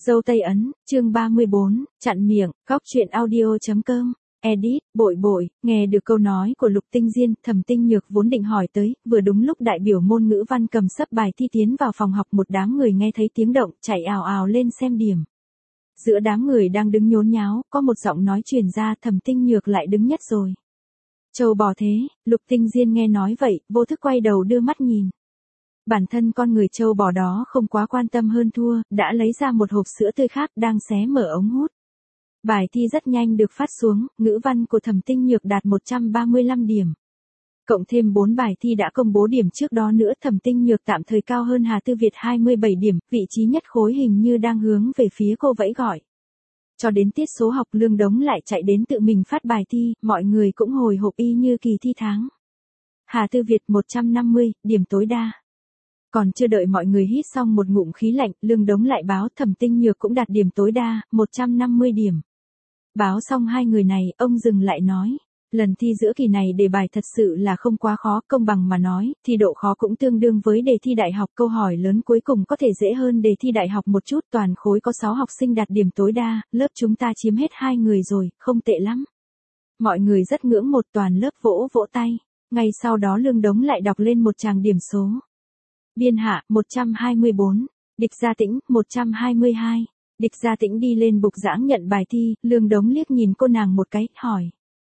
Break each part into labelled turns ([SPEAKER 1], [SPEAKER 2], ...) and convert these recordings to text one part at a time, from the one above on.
[SPEAKER 1] Dâu Tây Ấn, chương 34, chặn miệng, góc truyện audio.com. Edit, bội bội, nghe được câu nói của Lục Tinh Diên, Thẩm Tinh Nhược vốn định hỏi tới, vừa đúng lúc đại biểu môn ngữ văn cầm sấp bài thi tiến vào phòng học, một đám người nghe thấy tiếng động, chạy ào ào lên xem điểm. Giữa đám người đang đứng nhốn nháo, có một giọng nói truyền ra, Thẩm Tinh Nhược lại đứng nhất rồi. Trâu bò thế, Lục Tinh Diên nghe nói vậy, vô thức quay đầu đưa mắt nhìn. Bản thân con người trâu bò đó không quá quan tâm hơn thua, đã lấy ra một hộp sữa tươi khác đang xé mở ống hút. Bài thi rất nhanh được phát xuống, ngữ văn của Thẩm Tinh Nhược đạt 135 điểm. Cộng thêm 4 bài thi đã công bố điểm trước đó nữa, Thẩm Tinh Nhược tạm thời cao hơn Hà Tư Việt 27 điểm, vị trí nhất khối hình như đang hướng về phía cô vẫy gọi. Cho đến tiết số học, Lương Đống lại chạy đến tự mình phát bài thi, mọi người cũng hồi hộp y như kỳ thi tháng. Hà Tư Việt 150, điểm tối đa. Còn chưa đợi mọi người hít xong một ngụm khí lạnh, Lương Đống lại báo Thẩm Tinh Nhược cũng đạt điểm tối đa, 150 điểm. Báo xong hai người này, ông dừng lại nói, lần thi giữa kỳ này đề bài thật sự là không quá khó, công bằng mà nói, thì độ khó cũng tương đương với đề thi đại học, câu hỏi lớn cuối cùng có thể dễ hơn đề thi đại học một chút, toàn khối có 6 học sinh đạt điểm tối đa, lớp chúng ta chiếm hết 2 người rồi, không tệ lắm. Mọi người rất ngưỡng một, toàn lớp vỗ vỗ tay, ngay sau đó Lương Đống lại đọc lên một tràng điểm số. Biên Hạ, 124, Địch Gia Tĩnh, 122. Địch Gia Tĩnh đi lên bục giảng nhận bài thi, Lương Đống liếc nhìn cô nàng một cái, hỏi.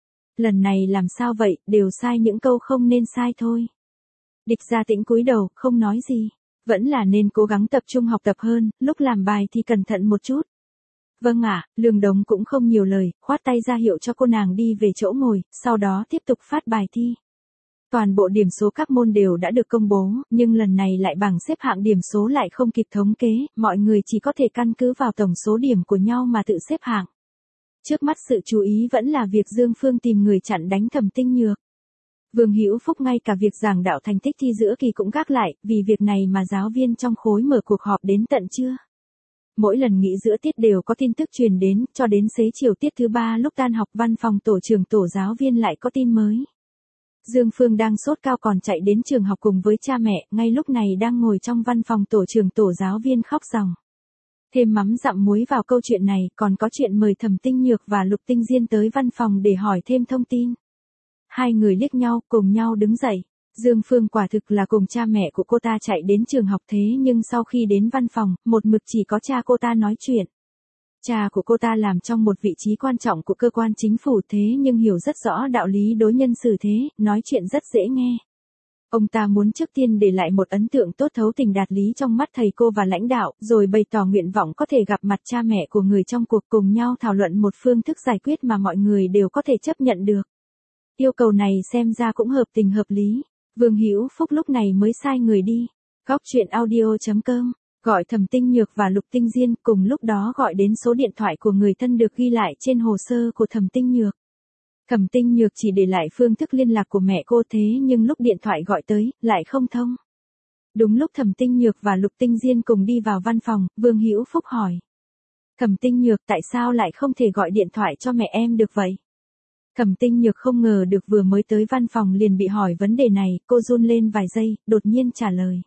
[SPEAKER 1] Lần này làm sao vậy, đều sai những câu không nên sai thôi. Địch Gia Tĩnh cúi đầu, không nói gì. Vẫn là nên cố gắng tập trung học tập hơn, lúc làm bài thì cẩn thận một chút. Vâng ạ, Lương Đống cũng không nhiều lời, khoát tay ra hiệu cho cô nàng đi về chỗ ngồi, sau đó tiếp tục phát bài thi. Toàn bộ điểm số các môn đều đã được công bố, nhưng lần này lại bảng xếp hạng điểm số lại không kịp thống kế, mọi người chỉ có thể căn cứ vào tổng số điểm của nhau mà tự xếp hạng. Trước mắt sự chú ý vẫn là việc Dương Phương tìm người chặn đánh Thẩm Tinh Nhược. Vương Hữu Phúc ngay cả việc giảng đạo thành tích thi giữa kỳ cũng gác lại, vì việc này mà giáo viên trong khối mở cuộc họp đến tận trưa. Mỗi lần nghỉ giữa tiết đều có tin tức truyền đến, cho đến xế chiều tiết thứ 3 lúc tan học, văn phòng tổ trưởng tổ giáo viên lại có tin mới. Dương Phương đang sốt cao còn chạy đến trường học cùng với cha mẹ, ngay lúc này đang ngồi trong văn phòng tổ trưởng tổ giáo viên khóc ròng. Thêm mắm dặm muối vào câu chuyện này, còn có chuyện mời Thẩm Tinh Nhược và Lục Tinh Diên tới văn phòng để hỏi thêm thông tin. Hai người liếc nhau, cùng nhau đứng dậy. Dương Phương quả thực là cùng cha mẹ của cô ta chạy đến trường học, thế nhưng sau khi đến văn phòng, một mực chỉ có cha cô ta nói chuyện. Cha của cô ta làm trong một vị trí quan trọng của cơ quan chính phủ, thế nhưng hiểu rất rõ đạo lý đối nhân xử thế, nói chuyện rất dễ nghe. Ông ta muốn trước tiên để lại một ấn tượng tốt, thấu tình đạt lý trong mắt thầy cô và lãnh đạo, rồi bày tỏ nguyện vọng có thể gặp mặt cha mẹ của người trong cuộc, cùng nhau thảo luận một phương thức giải quyết mà mọi người đều có thể chấp nhận được. Yêu cầu này xem ra cũng hợp tình hợp lý. Vương Hữu Phúc lúc này mới sai người đi. Góc truyện audio.com. Gọi Thẩm Tinh Nhược và Lục Tinh Diên, cùng lúc đó gọi đến số điện thoại của người thân được ghi lại trên hồ sơ của Thẩm Tinh Nhược. Thẩm Tinh Nhược chỉ để lại phương thức liên lạc của mẹ cô, thế nhưng lúc điện thoại gọi tới, lại không thông. Đúng lúc Thẩm Tinh Nhược và Lục Tinh Diên cùng đi vào văn phòng, Vương Hữu Phúc hỏi. Thẩm Tinh Nhược, tại sao lại không thể gọi điện thoại cho mẹ em được vậy? Thẩm Tinh Nhược không ngờ được vừa mới tới văn phòng liền bị hỏi vấn đề này, cô run lên vài giây, đột nhiên trả lời.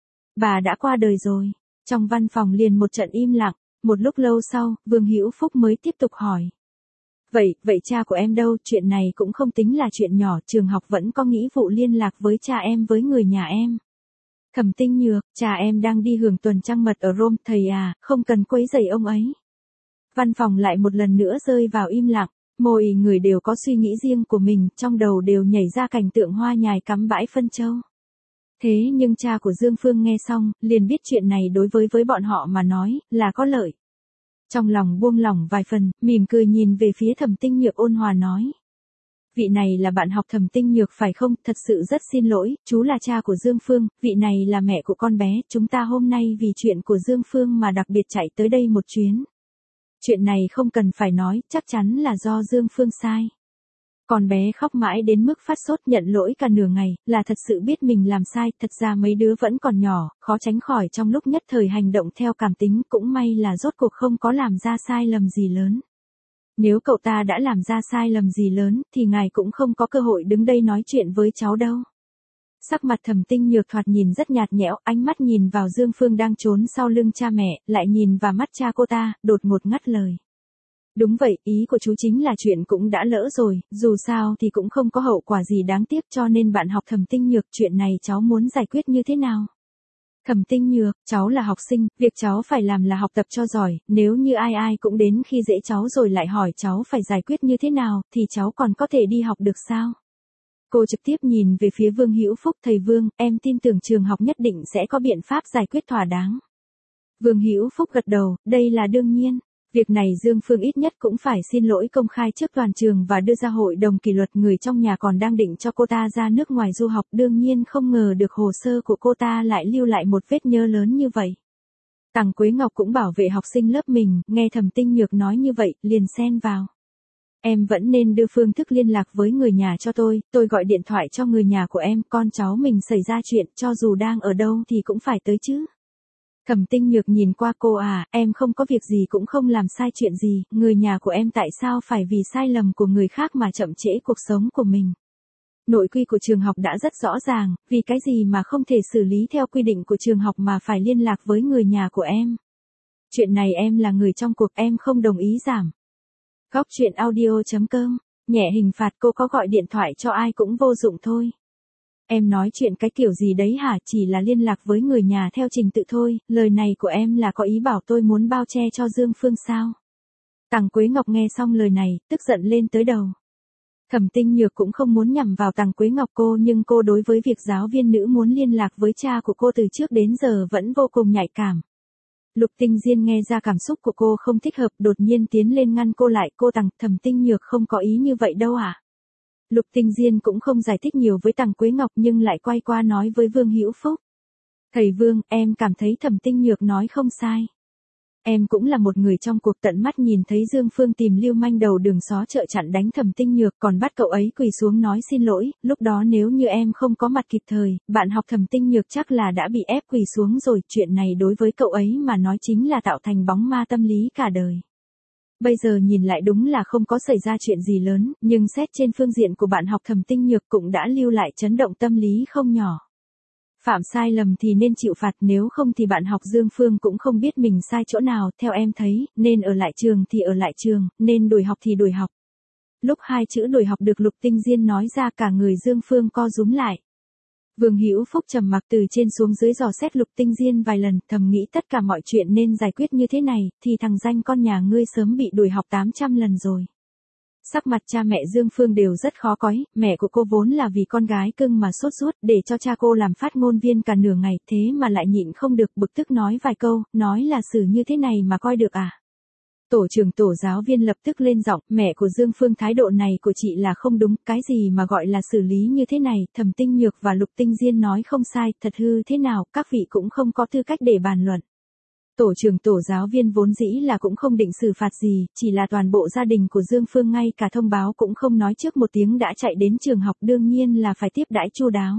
[SPEAKER 1] Bà đã qua đời rồi. Trong văn phòng liền một trận im lặng, một lúc lâu sau, Vương Hữu Phúc mới tiếp tục hỏi. Vậy cha của em đâu, chuyện này cũng không tính là chuyện nhỏ, trường học vẫn có nghĩa vụ liên lạc với cha em với người nhà em. Thẩm Tinh Nhược, cha em đang đi hưởng tuần trăng mật ở Rome, thầy à, không cần quấy rầy ông ấy. Văn phòng lại một lần nữa rơi vào im lặng, mỗi người đều có suy nghĩ riêng của mình, trong đầu đều nhảy ra cảnh tượng hoa nhài cắm bãi phân châu. Thế nhưng cha của Dương Phương nghe xong, liền biết chuyện này đối với bọn họ mà nói, là có lợi. Trong lòng buông lỏng vài phần, mỉm cười nhìn về phía Thẩm Tinh Nhược ôn hòa nói. Vị này là bạn học Thẩm Tinh Nhược phải không, thật sự rất xin lỗi, chú là cha của Dương Phương, vị này là mẹ của con bé, chúng ta hôm nay vì chuyện của Dương Phương mà đặc biệt chạy tới đây một chuyến. Chuyện này không cần phải nói, chắc chắn là do Dương Phương sai. Con bé khóc mãi đến mức phát sốt, nhận lỗi cả nửa ngày, là thật sự biết mình làm sai, thật ra mấy đứa vẫn còn nhỏ, khó tránh khỏi trong lúc nhất thời hành động theo cảm tính, cũng may là rốt cuộc không có làm ra sai lầm gì lớn. Nếu cậu ta đã làm ra sai lầm gì lớn, thì ngài cũng không có cơ hội đứng đây nói chuyện với cháu đâu. Sắc mặt Thẩm Tinh Nhược thoạt nhìn rất nhạt nhẽo, ánh mắt nhìn vào Dương Phương đang trốn sau lưng cha mẹ, lại nhìn vào mắt cha cô ta, đột ngột ngắt lời. Đúng vậy, ý của chú chính là chuyện cũng đã lỡ rồi, dù sao thì cũng không có hậu quả gì đáng tiếc cho nên bạn học Thẩm Tinh Nhược, chuyện này cháu muốn giải quyết như thế nào? Thẩm Tinh Nhược, cháu là học sinh, việc cháu phải làm là học tập cho giỏi, nếu như ai ai cũng đến khi dễ cháu rồi lại hỏi cháu phải giải quyết như thế nào, thì cháu còn có thể đi học được sao? Cô trực tiếp nhìn về phía Vương Hữu Phúc, thầy Vương, em tin tưởng trường học nhất định sẽ có biện pháp giải quyết thỏa đáng. Vương Hữu Phúc gật đầu, đây là đương nhiên. Việc này Dương Phương ít nhất cũng phải xin lỗi công khai trước toàn trường và đưa ra hội đồng kỷ luật, người trong nhà còn đang định cho cô ta ra nước ngoài du học, đương nhiên không ngờ được hồ sơ của cô ta lại lưu lại một vết nhơ lớn như vậy. Tằng Quế Ngọc cũng bảo vệ học sinh lớp mình, nghe Thẩm Tinh Nhược nói như vậy, liền xen vào. Em vẫn nên đưa phương thức liên lạc với người nhà cho tôi gọi điện thoại cho người nhà của em, con cháu mình xảy ra chuyện, cho dù đang ở đâu thì cũng phải tới chứ. Thẩm Tinh Nhược nhìn qua cô, em không có việc gì cũng không làm sai chuyện gì, người nhà của em tại sao phải vì sai lầm của người khác mà chậm trễ cuộc sống của mình. Nội quy của trường học đã rất rõ ràng, vì cái gì mà không thể xử lý theo quy định của trường học mà phải liên lạc với người nhà của em. Chuyện này em là người trong cuộc, em không đồng ý giảm. Góc truyện audio.com, nhẹ hình phạt, cô có gọi điện thoại cho ai cũng vô dụng thôi. Em nói chuyện cái kiểu gì đấy hả, chỉ là liên lạc với người nhà theo trình tự thôi, lời này của em là có ý bảo tôi muốn bao che cho Dương Phương sao? Tằng Quế Ngọc nghe xong lời này, tức giận lên tới đầu. Thẩm Tinh Nhược cũng không muốn nhằm vào Tằng Quế Ngọc nhưng cô đối với việc giáo viên nữ muốn liên lạc với cha của cô từ trước đến giờ vẫn vô cùng nhạy cảm. Lục Tinh Diên nghe ra cảm xúc của cô không thích hợp, đột nhiên tiến lên ngăn cô lại, Thẩm Tinh Nhược không có ý như vậy đâu à? Lục Tinh Diên cũng không giải thích nhiều với Tằng Quế Ngọc nhưng lại quay qua nói với Vương Hữu Phúc. Thầy Vương, em cảm thấy Thẩm Tinh Nhược nói không sai. Em cũng là một người trong cuộc, tận mắt nhìn thấy Dương Phương tìm lưu manh đầu đường xó chợ chặn đánh Thẩm Tinh Nhược, còn bắt cậu ấy quỳ xuống nói xin lỗi, lúc đó nếu như em không có mặt kịp thời, bạn học Thẩm Tinh Nhược chắc là đã bị ép quỳ xuống rồi, chuyện này đối với cậu ấy mà nói chính là tạo thành bóng ma tâm lý cả đời. Bây giờ nhìn lại đúng là không có xảy ra chuyện gì lớn, nhưng xét trên phương diện của bạn học Thẩm Tinh Nhược cũng đã lưu lại chấn động tâm lý không nhỏ. Phạm sai lầm thì nên chịu phạt, nếu không thì bạn học Dương Phương cũng không biết mình sai chỗ nào, theo em thấy, nên ở lại trường thì ở lại trường, nên đuổi học thì đuổi học. Lúc hai chữ đuổi học được Lục Tinh Diên nói ra, cả người Dương Phương co rúm lại. Vương Hữu Phúc trầm mặc từ trên xuống dưới dò xét Lục Tinh Diên vài lần, thầm nghĩ tất cả mọi chuyện nên giải quyết như thế này, thì thằng danh con nhà ngươi sớm bị đuổi học 800 lần rồi. Sắc mặt cha mẹ Dương Phương đều rất khó coi, mẹ của cô vốn là vì con gái cưng mà sốt ruột để cho cha cô làm phát ngôn viên cả nửa ngày, thế mà lại nhịn không được, bực tức nói vài câu, nói là xử như thế này mà coi được à. Tổ trưởng tổ giáo viên lập tức lên giọng, mẹ của Dương Phương, thái độ này của chị là không đúng, cái gì mà gọi là xử lý như thế này, Thẩm Tinh Nhược và Lục Tinh Diên nói không sai, thật hư thế nào, các vị cũng không có tư cách để bàn luận. Tổ trưởng tổ giáo viên vốn dĩ là cũng không định xử phạt gì, chỉ là toàn bộ gia đình của Dương Phương ngay cả thông báo cũng không nói trước một tiếng đã chạy đến trường học, đương nhiên là phải tiếp đãi chu đáo.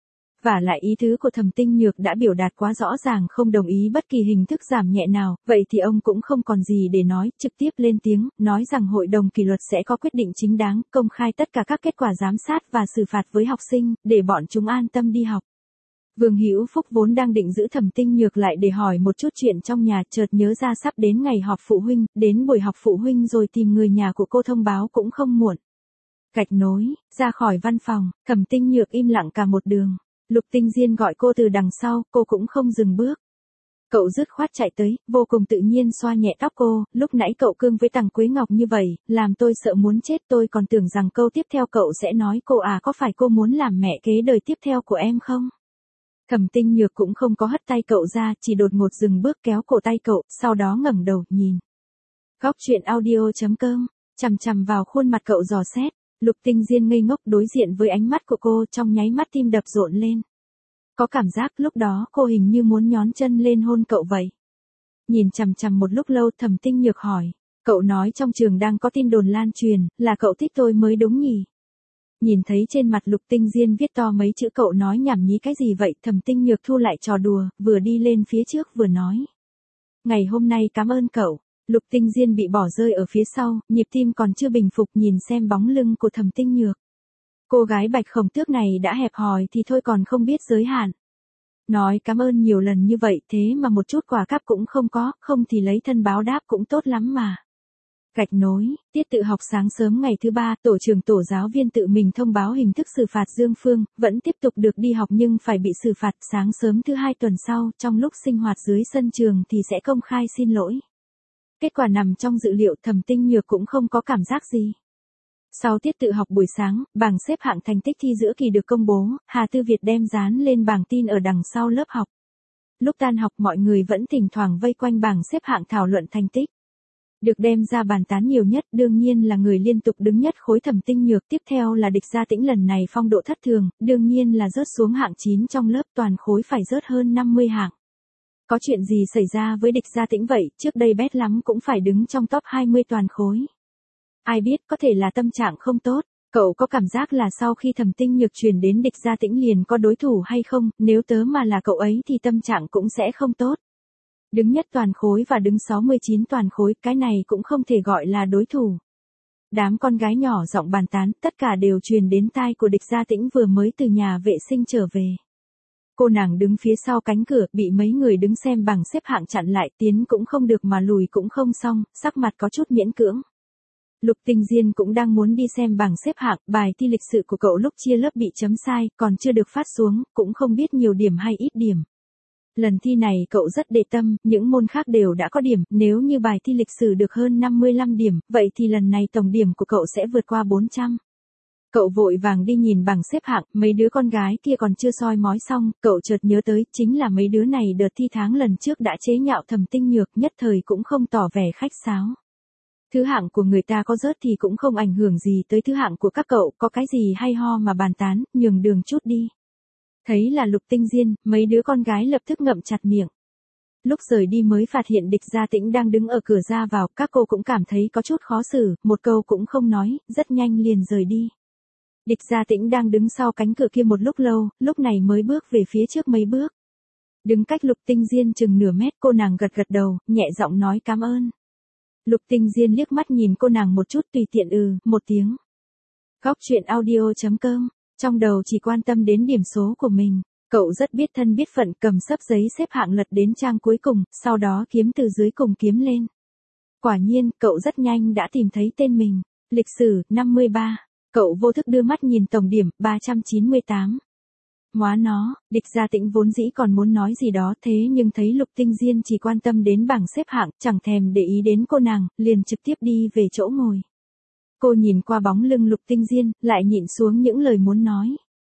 [SPEAKER 1] Và lại ý tứ của Thẩm Tinh Nhược đã biểu đạt quá rõ ràng, không đồng ý bất kỳ hình thức giảm nhẹ nào, vậy thì ông cũng không còn gì để nói, trực tiếp lên tiếng, nói rằng hội đồng kỷ luật sẽ có quyết định chính đáng, công khai tất cả các kết quả giám sát và xử phạt với học sinh, để bọn chúng an tâm đi học. Vương Hữu Phúc vốn đang định giữ Thẩm Tinh Nhược lại để hỏi một chút chuyện trong nhà, chợt nhớ ra sắp đến ngày họp phụ huynh, đến buổi họp phụ huynh rồi tìm người nhà của cô thông báo cũng không muộn. Gạch nối, ra khỏi văn phòng, Thẩm Tinh Nhược im lặng cả một đường. Lục Tinh Diên gọi cô từ đằng sau, cô cũng không dừng bước. Cậu dứt khoát chạy tới, vô cùng tự nhiên xoa nhẹ tóc cô, lúc nãy cậu cương với Tằng Quế Ngọc như vậy, làm tôi sợ muốn chết, tôi còn tưởng rằng câu tiếp theo cậu sẽ nói cô có phải cô muốn làm mẹ kế đời tiếp theo của em không? Thẩm Tinh Nhược cũng không có hất tay cậu ra, chỉ đột ngột dừng bước kéo cổ tay cậu, sau đó ngẩng đầu, nhìn. Góc truyện audio.com, chằm chằm vào khuôn mặt cậu dò xét, Lục Tinh Diên ngây ngốc đối diện với ánh mắt của cô, trong nháy mắt tim đập rộn lên. Có cảm giác lúc đó cô hình như muốn nhón chân lên hôn cậu vậy. Nhìn chằm chằm một lúc lâu, Thẩm Tinh Nhược hỏi, cậu nói trong trường đang có tin đồn lan truyền, là cậu thích tôi mới đúng nhỉ? Nhìn thấy trên mặt Lục Tinh Diên viết to mấy chữ cậu nói nhảm nhí cái gì vậy, Thẩm Tinh Nhược thu lại trò đùa, vừa đi lên phía trước vừa nói. Ngày hôm nay cảm ơn cậu. Lục Tinh Diên bị bỏ rơi ở phía sau, nhịp tim còn chưa bình phục nhìn xem bóng lưng của Thẩm Tinh Nhược. Cô gái Bạch Khổng Tước này đã hẹp hòi thì thôi còn không biết giới hạn. Nói cảm ơn nhiều lần như vậy thế mà một chút quà cáp cũng không có, không thì lấy thân báo đáp cũng tốt lắm mà. Gạch nối, tiết tự học sáng sớm ngày thứ 3, tổ trưởng tổ giáo viên tự mình thông báo hình thức xử phạt Dương Phương, vẫn tiếp tục được đi học nhưng phải bị xử phạt sáng sớm thứ 2 tuần sau, trong lúc sinh hoạt dưới sân trường thì sẽ công khai xin lỗi. Kết quả nằm trong dự liệu, Thẩm Tinh Nhược cũng không có cảm giác gì. Sau tiết tự học buổi sáng, bảng xếp hạng thành tích thi giữa kỳ được công bố, Hà Tư Việt đem dán lên bảng tin ở đằng sau lớp học. Lúc tan học mọi người vẫn thỉnh thoảng vây quanh bảng xếp hạng thảo luận thành tích. Được đem ra bàn tán nhiều nhất đương nhiên là người liên tục đứng nhất khối Thẩm Tinh Nhược, tiếp theo là Địch Gia Tĩnh, lần này phong độ thất thường, đương nhiên là rớt xuống hạng 9 trong lớp, toàn khối phải rớt hơn 50 hạng. Có chuyện gì xảy ra với Địch Gia Tĩnh vậy, trước đây bét lắm cũng phải đứng trong top 20 toàn khối. Ai biết, có thể là tâm trạng không tốt. Cậu có cảm giác là sau khi Thẩm Tinh Nhược chuyển đến Địch Gia Tĩnh liền có đối thủ hay không, nếu tớ mà là cậu ấy thì tâm trạng cũng sẽ không tốt. Đứng nhất toàn khối và đứng 69 toàn khối, cái này cũng không thể gọi là đối thủ. Đám con gái nhỏ giọng bàn tán, tất cả đều truyền đến tai của Địch Gia Tĩnh vừa mới từ nhà vệ sinh trở về. Cô nàng đứng phía sau cánh cửa, bị mấy người đứng xem bảng xếp hạng chặn lại, tiến cũng không được mà lùi cũng không xong, sắc mặt có chút miễn cưỡng. Lục Tinh Diên cũng đang muốn đi xem bảng xếp hạng, bài thi lịch sử của cậu lúc chia lớp bị chấm sai, còn chưa được phát xuống, cũng không biết nhiều điểm hay ít điểm. Lần thi này cậu rất để tâm, những môn khác đều đã có điểm, nếu như bài thi lịch sử được hơn 55 điểm, vậy thì lần này tổng điểm của cậu sẽ vượt qua 400. Cậu vội vàng đi nhìn bảng xếp hạng, mấy đứa con gái kia còn chưa soi mói xong, cậu chợt nhớ tới, chính là mấy đứa này đợt thi tháng lần trước đã chế nhạo Thẩm Tinh Nhược, nhất thời cũng không tỏ vẻ khách sáo. Thứ hạng của người ta có rớt thì cũng không ảnh hưởng gì tới thứ hạng của các cậu, có cái gì hay ho mà bàn tán, nhường đường chút đi. Thấy là Lục Tinh Diên, mấy đứa con gái lập tức ngậm chặt miệng. Lúc rời đi mới phát hiện Địch Gia Tĩnh đang đứng ở cửa ra vào, các cô cũng cảm thấy có chút khó xử, một câu cũng không nói, rất nhanh liền rời đi. Địch Gia Tĩnh đang đứng sau cánh cửa kia một lúc lâu, lúc này mới bước về phía trước mấy bước. Đứng cách Lục Tinh Diên chừng nửa mét, cô nàng gật gật đầu, nhẹ giọng nói cảm ơn. Lục Tinh Diên liếc mắt nhìn cô nàng một chút, tùy tiện một tiếng. Góc truyện audio.com, trong đầu chỉ quan tâm đến điểm số của mình, cậu rất biết thân biết phận, cầm xấp giấy xếp hạng lật đến trang cuối cùng, sau đó kiếm từ dưới cùng kiếm lên. Quả nhiên, cậu rất nhanh đã tìm thấy tên mình, lịch sử, 53, cậu vô thức đưa mắt nhìn tổng điểm, 398. Móa nó, Địch Gia Tĩnh vốn dĩ còn muốn nói gì đó thế nhưng thấy Lục Tinh Diên chỉ quan tâm đến bảng xếp hạng, chẳng thèm để ý đến cô nàng, liền trực tiếp đi về chỗ ngồi. Cô nhìn qua bóng lưng Lục Tinh Diên, lại nhịn xuống những lời muốn nói.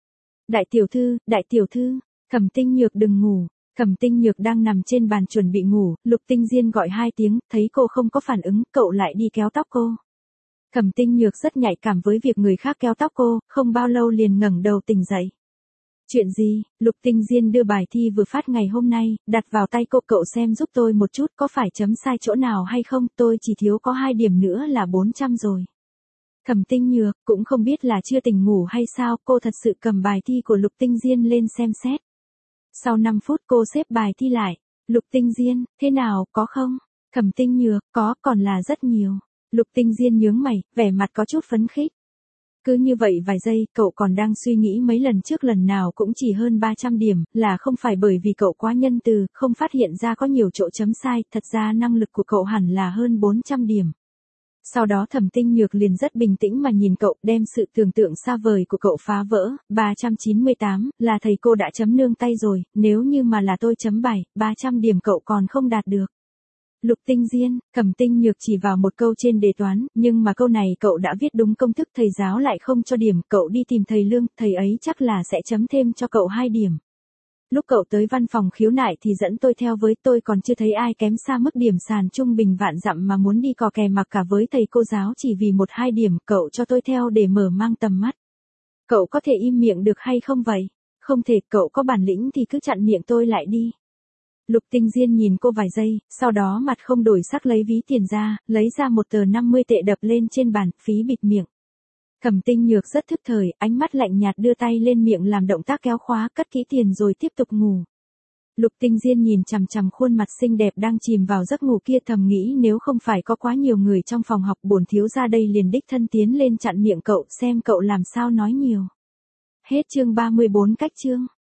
[SPEAKER 1] Đại tiểu thư, Thẩm Tinh Nhược đừng ngủ. Thẩm Tinh Nhược đang nằm trên bàn chuẩn bị ngủ, Lục Tinh Diên gọi 2 tiếng, thấy cô không có phản ứng, cậu lại đi kéo tóc cô. Thẩm Tinh Nhược rất nhạy cảm với việc người khác kéo tóc cô, không bao lâu liền ngẩng đầu tỉnh dậy. Chuyện gì? Lục Tinh Diên đưa bài thi vừa phát ngày hôm nay, đặt vào tay cô, cậu xem giúp tôi một chút, có phải chấm sai chỗ nào hay không, tôi chỉ thiếu có 2 điểm nữa là 400 rồi. Thẩm Tinh Nhược, cũng không biết là chưa tỉnh ngủ hay sao, cô thật sự cầm bài thi của Lục Tinh Diên lên xem xét. Sau 5 phút cô xếp bài thi lại. Lục Tinh Diên, thế nào, có không? Thẩm Tinh Nhược, có, còn là rất nhiều. Lục Tinh Diên nhướng mày, vẻ mặt có chút phấn khích. Cứ như vậy vài giây, cậu còn đang suy nghĩ mấy lần trước lần nào cũng chỉ hơn 300 điểm, là không phải bởi vì cậu quá nhân từ, không phát hiện ra có nhiều chỗ chấm sai, thật ra năng lực của cậu hẳn là hơn 400 điểm. Sau đó Thẩm Tinh Nhược liền rất bình tĩnh mà nhìn cậu, đem sự tưởng tượng xa vời của cậu phá vỡ, 398, là thầy cô đã chấm nương tay rồi, nếu như mà là tôi chấm 300 điểm cậu còn không đạt được. Lục Tinh Diên, Thẩm Tinh Nhược chỉ vào một câu trên đề toán, nhưng mà câu này cậu đã viết đúng công thức, thầy giáo lại không cho điểm, cậu đi tìm thầy Lương, thầy ấy chắc là sẽ chấm thêm cho cậu 2 điểm. Lúc cậu tới văn phòng khiếu nại thì dẫn tôi theo với, tôi còn chưa thấy ai kém xa mức điểm sàn trung bình vạn dặm mà muốn đi cò kè mặc cả với thầy cô giáo chỉ vì 1-2 điểm, cậu cho tôi theo để mở mang tầm mắt. Cậu có thể im miệng được hay không vậy? Không thể, cậu có bản lĩnh thì cứ chặn miệng tôi lại đi. Lục Tinh Diên nhìn cô vài giây, sau đó mặt không đổi sắc lấy ví tiền ra, lấy ra một tờ 50 tệ đập lên trên bàn, phí bịt miệng. Thẩm Tinh Nhược rất thức thời, ánh mắt lạnh nhạt đưa tay lên miệng làm động tác kéo khóa, cất kỹ tiền rồi tiếp tục ngủ. Lục Tinh Diên nhìn chằm chằm khuôn mặt xinh đẹp đang chìm vào giấc ngủ kia, thầm nghĩ nếu không phải có quá nhiều người trong phòng học, bổn thiếu gia đây liền đích thân tiến lên chặn miệng cậu, xem cậu làm sao nói nhiều. Hết chương 34 cách chương.